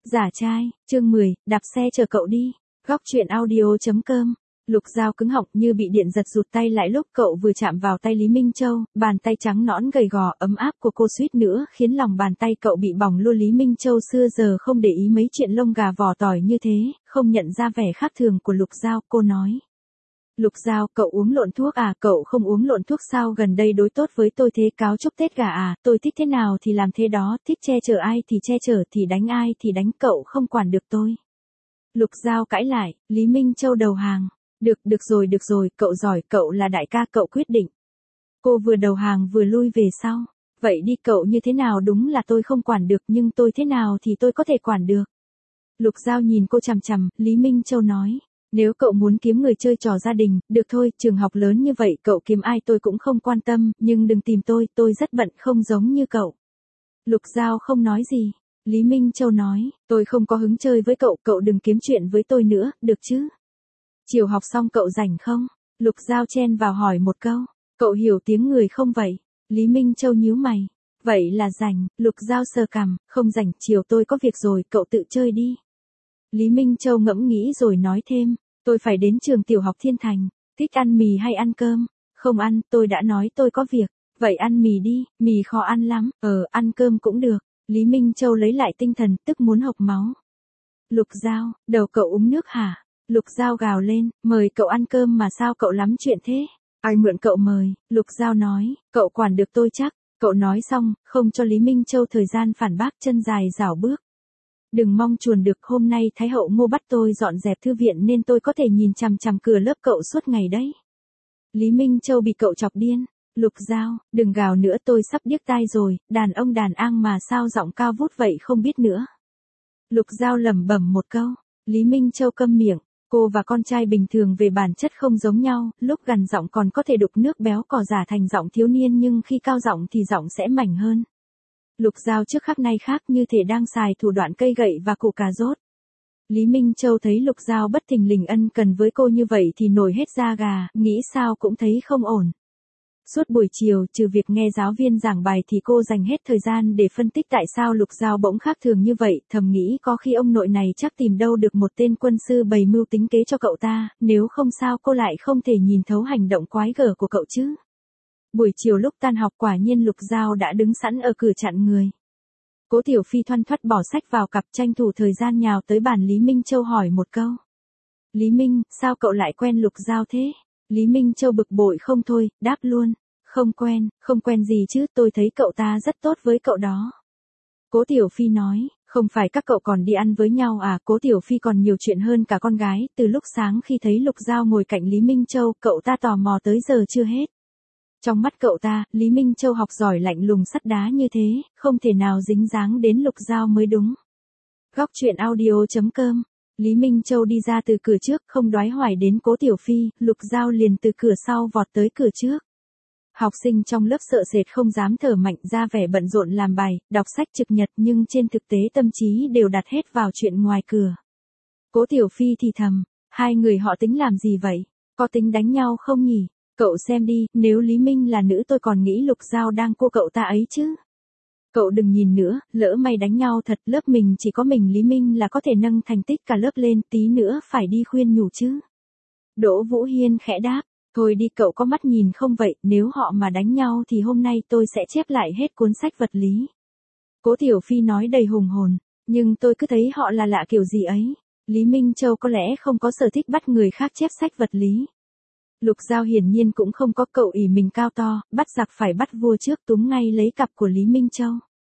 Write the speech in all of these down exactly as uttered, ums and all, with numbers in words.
Giả trai, chương mười, đạp xe chờ cậu đi. Góc truyện audio.com. Lục Giao cứng họng như bị điện giật rụt tay lại lúc cậu vừa chạm vào tay Lý Minh Châu, bàn tay trắng nõn gầy gò ấm áp của cô suýt nữa khiến lòng bàn tay cậu bị bỏng luôn. Lý Minh Châu xưa giờ không để ý mấy chuyện lông gà vỏ tỏi như thế, không nhận ra vẻ khác thường của Lục Giao, cô nói. Lục Giao, cậu uống lộn thuốc à? Cậu không uống lộn thuốc sao? Gần đây đối tốt với tôi thế, cáo chúc Tết gà à? Tôi thích thế nào thì làm thế đó, thích che chở ai thì che chở, thì đánh ai thì đánh, cậu không quản được tôi. Lục Giao cãi lại, Lý Minh Châu đầu hàng. Được, được rồi, được rồi, cậu giỏi, cậu là đại ca, cậu quyết định. Cô vừa đầu hàng vừa lui về sau. Vậy đi, cậu như thế nào đúng là tôi không quản được, nhưng tôi thế nào thì tôi có thể quản được. Lục Giao nhìn cô chằm chằm, Lý Minh Châu nói. Nếu cậu muốn kiếm người chơi trò gia đình, được thôi, trường học lớn như vậy cậu kiếm ai tôi cũng không quan tâm, nhưng đừng tìm tôi, tôi rất bận không giống như cậu. Lục Giao không nói gì. Lý Minh Châu nói, tôi không có hứng chơi với cậu, cậu đừng kiếm chuyện với tôi nữa, được chứ? Chiều học xong cậu rảnh không? Lục Giao chen vào hỏi một câu, cậu hiểu tiếng người không vậy? Lý Minh Châu nhíu mày, vậy là rảnh. Lục Giao sờ cằm, không rảnh, chiều tôi có việc rồi, cậu tự chơi đi. Lý Minh Châu ngẫm nghĩ rồi nói thêm, tôi phải đến trường tiểu học Thiên Thành, thích ăn mì hay ăn cơm? Không ăn, tôi đã nói tôi có việc, vậy ăn mì đi, mì khó ăn lắm, ờ, ăn cơm cũng được. Lý Minh Châu lấy lại tinh thần, tức muốn hộc máu. Lục Giao, đầu cậu uống nước hả? Lục Giao gào lên, mời cậu ăn cơm mà sao cậu lắm chuyện thế? Ai mượn cậu mời? Lục Giao nói, cậu quản được tôi chắc. Cậu nói xong, không cho Lý Minh Châu thời gian phản bác, chân dài rảo bước. Đừng mong chuồn được, hôm nay Thái hậu Ngô bắt tôi dọn dẹp thư viện nên tôi có thể nhìn chằm chằm cửa lớp cậu suốt ngày đấy. Lý Minh Châu bị cậu chọc điên. Lục Giao, đừng gào nữa, tôi sắp điếc tai rồi, đàn ông đàn an mà sao giọng cao vút vậy không biết nữa. Lục Giao lẩm bẩm một câu. Lý Minh Châu câm miệng. Cô và con trai bình thường về bản chất không giống nhau, lúc gằn giọng còn có thể đục nước béo cò giả thành giọng thiếu niên, nhưng khi cao giọng thì giọng sẽ mảnh hơn. Lục Giao trước khắc nay khác, như thể đang xài thủ đoạn cây gậy và củ cà rốt. Lý Minh Châu thấy Lục Giao bất thình lình ân cần với cô như vậy thì nổi hết da gà, nghĩ sao cũng thấy không ổn. Suốt buổi chiều, trừ việc nghe giáo viên giảng bài thì cô dành hết thời gian để phân tích tại sao Lục Giao bỗng khác thường như vậy, thầm nghĩ có khi ông nội này chắc tìm đâu được một tên quân sư bày mưu tính kế cho cậu ta, nếu không sao cô lại không thể nhìn thấu hành động quái gở của cậu chứ. Buổi chiều lúc tan học quả nhiên Lục Giao đã đứng sẵn ở cửa chặn người. Cố Tiểu Phi thoăn thoắt bỏ sách vào cặp, tranh thủ thời gian nhào tới bàn Lý Minh Châu hỏi một câu. Lý Minh, sao cậu lại quen Lục Giao thế? Lý Minh Châu bực bội không thôi, đáp luôn. Không quen, không quen gì chứ, tôi thấy cậu ta rất tốt với cậu đó. Cố Tiểu Phi nói, không phải các cậu còn đi ăn với nhau à? Cố Tiểu Phi còn nhiều chuyện hơn cả con gái, từ lúc sáng khi thấy Lục Giao ngồi cạnh Lý Minh Châu, cậu ta tò mò tới giờ chưa hết. Trong mắt cậu ta, Lý Minh Châu học giỏi lạnh lùng sắt đá như thế, không thể nào dính dáng đến Lục Giao mới đúng. Góc truyện audio.com. Lý Minh Châu đi ra từ cửa trước, không đoái hoài đến Cố Tiểu Phi, Lục Giao liền từ cửa sau vọt tới cửa trước. Học sinh trong lớp sợ sệt không dám thở mạnh, ra vẻ bận rộn làm bài, đọc sách trực nhật, nhưng trên thực tế tâm trí đều đặt hết vào chuyện ngoài cửa. Cố Tiểu Phi thì thầm, hai người họ tính làm gì vậy? Có tính đánh nhau không nhỉ? Cậu xem đi, nếu Lý Minh là nữ tôi còn nghĩ Lục Giao đang cô cậu ta ấy chứ. Cậu đừng nhìn nữa, lỡ may đánh nhau thật, lớp mình chỉ có mình Lý Minh là có thể nâng thành tích cả lớp lên, tí nữa phải đi khuyên nhủ chứ. Đỗ Vũ Hiên khẽ đáp, thôi đi, cậu có mắt nhìn không vậy, nếu họ mà đánh nhau thì hôm nay tôi sẽ chép lại hết cuốn sách vật lý. Cố Tiểu Phi nói đầy hùng hồn, nhưng tôi cứ thấy họ là lạ kiểu gì ấy. Lý Minh Châu có lẽ không có sở thích bắt người khác chép sách vật lý. Lục Giao hiển nhiên cũng không có, cậu ỷ mình cao to, bắt giặc phải bắt vua trước, túm ngay lấy cặp của Lý Minh Châu.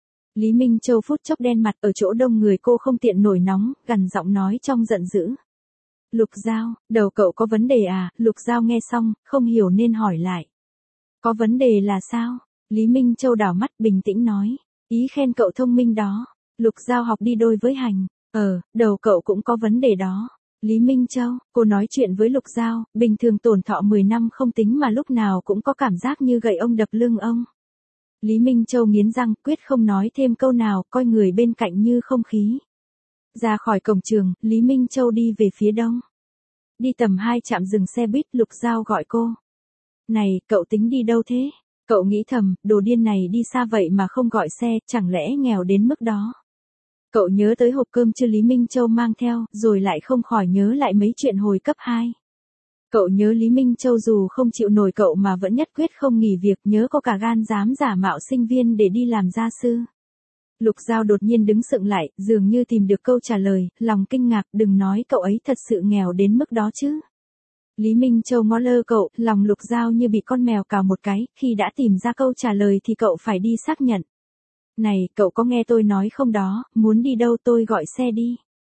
Lý Minh Châu phút chốc đen mặt, ở chỗ đông người cô không tiện nổi nóng, gằn giọng nói trong giận dữ. Lục Giao, đầu cậu có vấn đề à? Lục Giao nghe xong, không hiểu nên hỏi lại. Có vấn đề là sao? Lý Minh Châu đảo mắt bình tĩnh nói. Ý khen cậu thông minh đó. Lục Giao học đi đôi với hành. Ờ, đầu cậu cũng có vấn đề đó. Lý Minh Châu, cô nói chuyện với Lục Giao, bình thường tổn thọ mười năm không tính mà lúc nào cũng có cảm giác như gậy ông đập lưng ông. Lý Minh Châu nghiến răng, quyết không nói thêm câu nào, coi người bên cạnh như không khí. Ra khỏi cổng trường, Lý Minh Châu đi về phía đông. Đi tầm hai trạm dừng xe buýt, Lục Giao gọi cô. Này, cậu tính đi đâu thế? Cậu nghĩ thầm, đồ điên này đi xa vậy mà không gọi xe, chẳng lẽ nghèo đến mức đó. Cậu nhớ tới hộp cơm chưa Lý Minh Châu mang theo, rồi lại không khỏi nhớ lại mấy chuyện hồi cấp hai. Cậu nhớ Lý Minh Châu dù không chịu nổi cậu mà vẫn nhất quyết không nghỉ việc, nhớ có cả gan dám giả mạo sinh viên để đi làm gia sư. Lục Giao đột nhiên đứng sững lại, dường như tìm được câu trả lời, lòng kinh ngạc, đừng nói cậu ấy thật sự nghèo đến mức đó chứ. Lý Minh Châu ngó lơ cậu, lòng Lục Giao như bị con mèo cào một cái, khi đã tìm ra câu trả lời thì cậu phải đi xác nhận. Này, cậu có nghe tôi nói không đó, muốn đi đâu tôi gọi xe đi.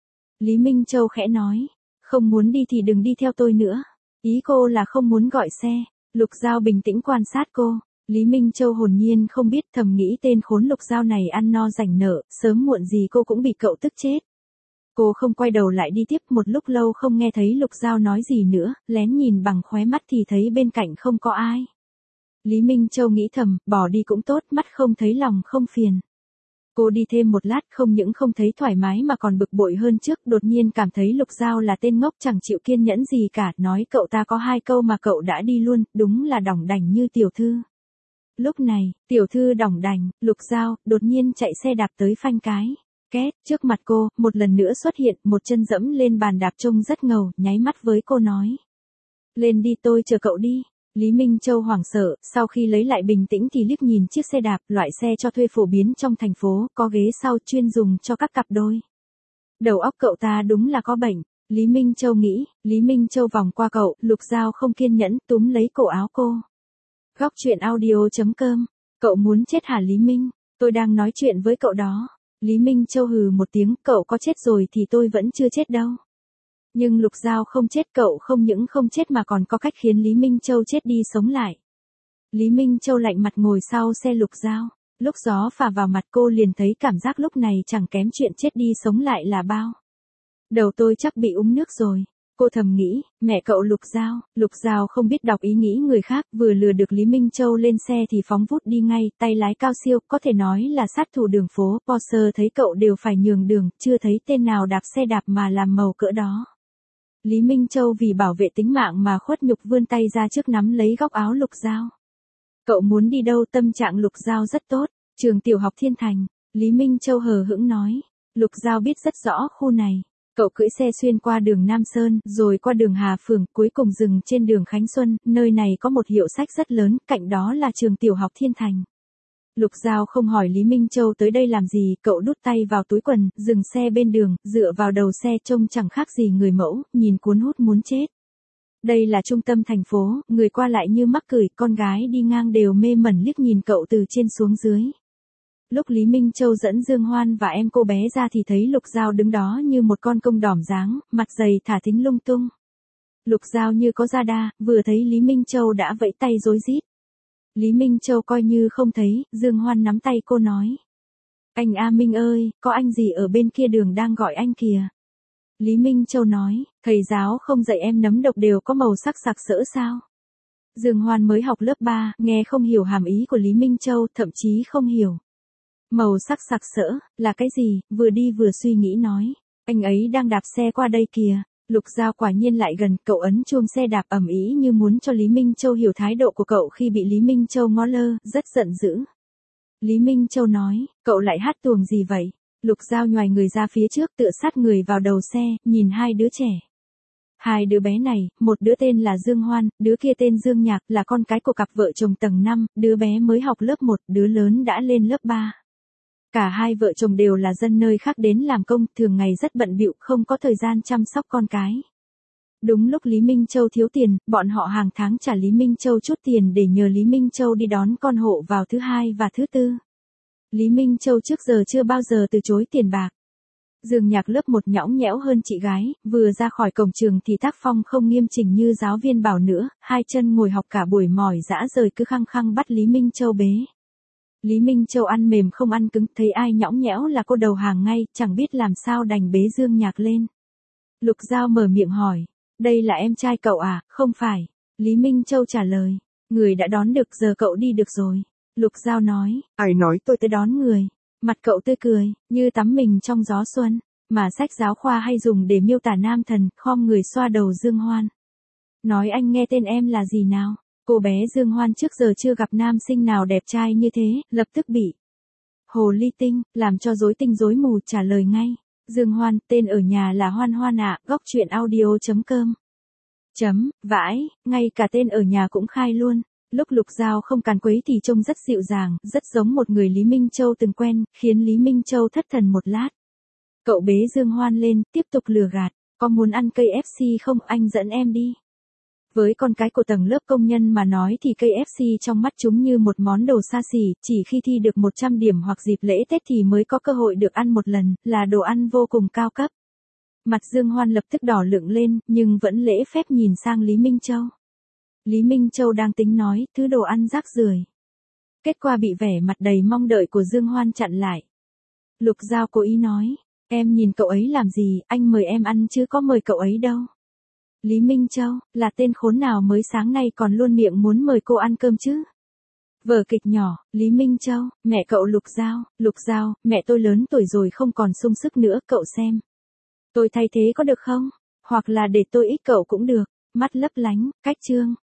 Lý Minh Châu khẽ nói, không muốn đi thì đừng đi theo tôi nữa. Ý cô là không muốn gọi xe. Lục Giao bình tĩnh quan sát cô. Lý Minh Châu hồn nhiên không biết, thầm nghĩ tên khốn Lục Giao này ăn no rảnh nợ, sớm muộn gì cô cũng bị cậu tức chết. Cô không quay đầu lại đi tiếp, một lúc lâu không nghe thấy Lục Giao nói gì nữa, lén nhìn bằng khóe mắt thì thấy bên cạnh không có ai. Lý Minh Châu nghĩ thầm, bỏ đi cũng tốt, mắt không thấy lòng không phiền. Cô đi thêm một lát, không những không thấy thoải mái mà còn bực bội hơn trước, đột nhiên cảm thấy Lục Giao là tên ngốc chẳng chịu kiên nhẫn gì cả, nói cậu ta có hai câu mà cậu đã đi luôn, đúng là đỏng đành như tiểu thư. Lúc này, tiểu thư đỏng đành, Lục Giao, đột nhiên chạy xe đạp tới phanh cái. Két, trước mặt cô, một lần nữa xuất hiện, một chân dẫm lên bàn đạp trông rất ngầu, nháy mắt với cô nói. Lên đi, tôi chờ cậu đi. Lý Minh Châu hoảng sợ, sau khi lấy lại bình tĩnh thì liếc nhìn chiếc xe đạp, loại xe cho thuê phổ biến trong thành phố, có ghế sau chuyên dùng cho các cặp đôi. Đầu óc cậu ta đúng là có bệnh, Lý Minh Châu nghĩ. Lý Minh Châu vòng qua cậu, Lục Giao không kiên nhẫn, túm lấy cổ áo cô. Góc truyện audio chấm com, cậu muốn chết hả Lý Minh? Tôi đang nói chuyện với cậu đó. Lý Minh Châu hừ một tiếng, cậu có chết rồi thì tôi vẫn chưa chết đâu. Nhưng Lục Giao không chết, cậu không những không chết mà còn có cách khiến Lý Minh Châu chết đi sống lại. Lý Minh Châu lạnh mặt ngồi sau xe Lục Giao. Lúc gió phả vào mặt cô liền thấy cảm giác lúc này chẳng kém chuyện chết đi sống lại là bao. Đầu tôi chắc bị úng nước rồi. Cô thầm nghĩ, mẹ cậu Lục Giao. Lục Giao không biết đọc ý nghĩ người khác, vừa lừa được Lý Minh Châu lên xe thì phóng vút đi ngay, tay lái cao siêu, có thể nói là sát thủ đường phố, Porsche thấy cậu đều phải nhường đường, chưa thấy tên nào đạp xe đạp mà làm màu cỡ đó. Lý Minh Châu vì bảo vệ tính mạng mà khuất nhục vươn tay ra trước nắm lấy góc áo Lục Giao. Cậu muốn đi đâu? Tâm trạng Lục Giao rất tốt, trường tiểu học Thiên Thành. Lý Minh Châu hờ hững nói. Lục Giao biết rất rõ khu này. Cậu cưỡi xe xuyên qua đường Nam Sơn, rồi qua đường Hà Phường, cuối cùng dừng trên đường Khánh Xuân, nơi này có một hiệu sách rất lớn, cạnh đó là trường tiểu học Thiên Thành. Lục Giao không hỏi Lý Minh Châu tới đây làm gì, cậu đút tay vào túi quần, dừng xe bên đường, dựa vào đầu xe trông chẳng khác gì người mẫu, nhìn cuốn hút muốn chết. Đây là trung tâm thành phố, người qua lại như mắc cười, con gái đi ngang đều mê mẩn liếc nhìn cậu từ trên xuống dưới. Lúc Lý Minh Châu dẫn Dương Hoan và em cô bé ra thì thấy Lục Giao đứng đó như một con công đỏm dáng, mặt dày thả thính lung tung. Lục Giao như có da đa, vừa thấy Lý Minh Châu đã vẫy tay rối rít. Lý Minh Châu coi như không thấy, Dương Hoan nắm tay cô nói. Anh A Minh ơi, có anh gì ở bên kia đường đang gọi anh kìa. Lý Minh Châu nói, thầy giáo không dạy em nấm độc đều có màu sắc sặc sỡ sao? Dương Hoan mới học lớp ba, nghe không hiểu hàm ý của Lý Minh Châu, thậm chí không hiểu. Màu sắc sặc sỡ, là cái gì? Vừa đi vừa suy nghĩ nói. Anh ấy đang đạp xe qua đây kìa. Lục Giao quả nhiên lại gần, cậu ấn chuông xe đạp ầm ĩ như muốn cho Lý Minh Châu hiểu thái độ của cậu khi bị Lý Minh Châu ngó lơ, rất giận dữ. Lý Minh Châu nói, cậu lại hát tuồng gì vậy? Lục Giao nhoài người ra phía trước tựa sát người vào đầu xe, nhìn hai đứa trẻ. Hai đứa bé này, một đứa tên là Dương Hoan, đứa kia tên Dương Nhạc, là con cái của cặp vợ chồng tầng năm, đứa bé mới học lớp một, đứa lớn đã lên lớp ba. Cả hai vợ chồng đều là dân nơi khác đến làm công, thường ngày rất bận bịu, không có thời gian chăm sóc con cái. Đúng lúc Lý Minh Châu thiếu tiền, bọn họ hàng tháng trả Lý Minh Châu chút tiền để nhờ Lý Minh Châu đi đón con hộ vào thứ hai và thứ tư. Lý Minh Châu trước giờ chưa bao giờ từ chối tiền bạc. Dương Nhạc lớp một nhõng nhẽo hơn chị gái, vừa ra khỏi cổng trường thì tác phong không nghiêm chỉnh như giáo viên bảo nữa, hai chân ngồi học cả buổi mỏi dã rời cứ khăng khăng bắt Lý Minh Châu bế. Lý Minh Châu ăn mềm không ăn cứng, thấy ai nhõng nhẽo là cô đầu hàng ngay, chẳng biết làm sao đành bế Dương Nhạc lên. Lục Giao mở miệng hỏi, đây là em trai cậu à? Không phải. Lý Minh Châu trả lời, người đã đón được, giờ cậu đi được rồi. Lục Giao nói, ai nói tôi tới đón người? Mặt cậu tươi cười, như tắm mình trong gió xuân, mà sách giáo khoa hay dùng để miêu tả nam thần, khom người xoa đầu Dương Hoan. Nói anh nghe tên em là gì nào? Cô bé Dương Hoan trước giờ chưa gặp nam sinh nào đẹp trai như thế, lập tức bị Hồ ly tinh, làm cho rối tinh rối mù trả lời ngay. Dương Hoan, tên ở nhà là Hoan Hoan ạ, góc chuyện audio chấm com. Chấm, vãi, ngay cả tên ở nhà cũng khai luôn. Lúc Lục Giao không càn quấy thì trông rất dịu dàng, rất giống một người Lý Minh Châu từng quen, khiến Lý Minh Châu thất thần một lát. Cậu bế Dương Hoan lên, tiếp tục lừa gạt. Có muốn ăn cây ép xê không, anh dẫn em đi. Với con cái của tầng lớp công nhân mà nói thì cây ép xê trong mắt chúng như một món đồ xa xỉ, chỉ khi thi được một trăm điểm hoặc dịp lễ Tết thì mới có cơ hội được ăn một lần, là đồ ăn vô cùng cao cấp. Mặt Dương Hoan lập tức đỏ lựng lên, nhưng vẫn lễ phép nhìn sang Lý Minh Châu. Lý Minh Châu đang tính nói, thứ đồ ăn rác rưởi. Kết quả bị vẻ mặt đầy mong đợi của Dương Hoan chặn lại. Lục Giao cố ý nói, em nhìn cậu ấy làm gì, anh mời em ăn chứ có mời cậu ấy đâu. Lý Minh Châu, là tên khốn nào mới sáng nay còn luôn miệng muốn mời cô ăn cơm chứ? Vở kịch nhỏ, Lý Minh Châu, mẹ cậu Lục Giao, Lục Giao, mẹ tôi lớn tuổi rồi không còn sung sức nữa, cậu xem. Tôi thay thế có được không? Hoặc là để tôi ích cậu cũng được, mắt lấp lánh, cách trương.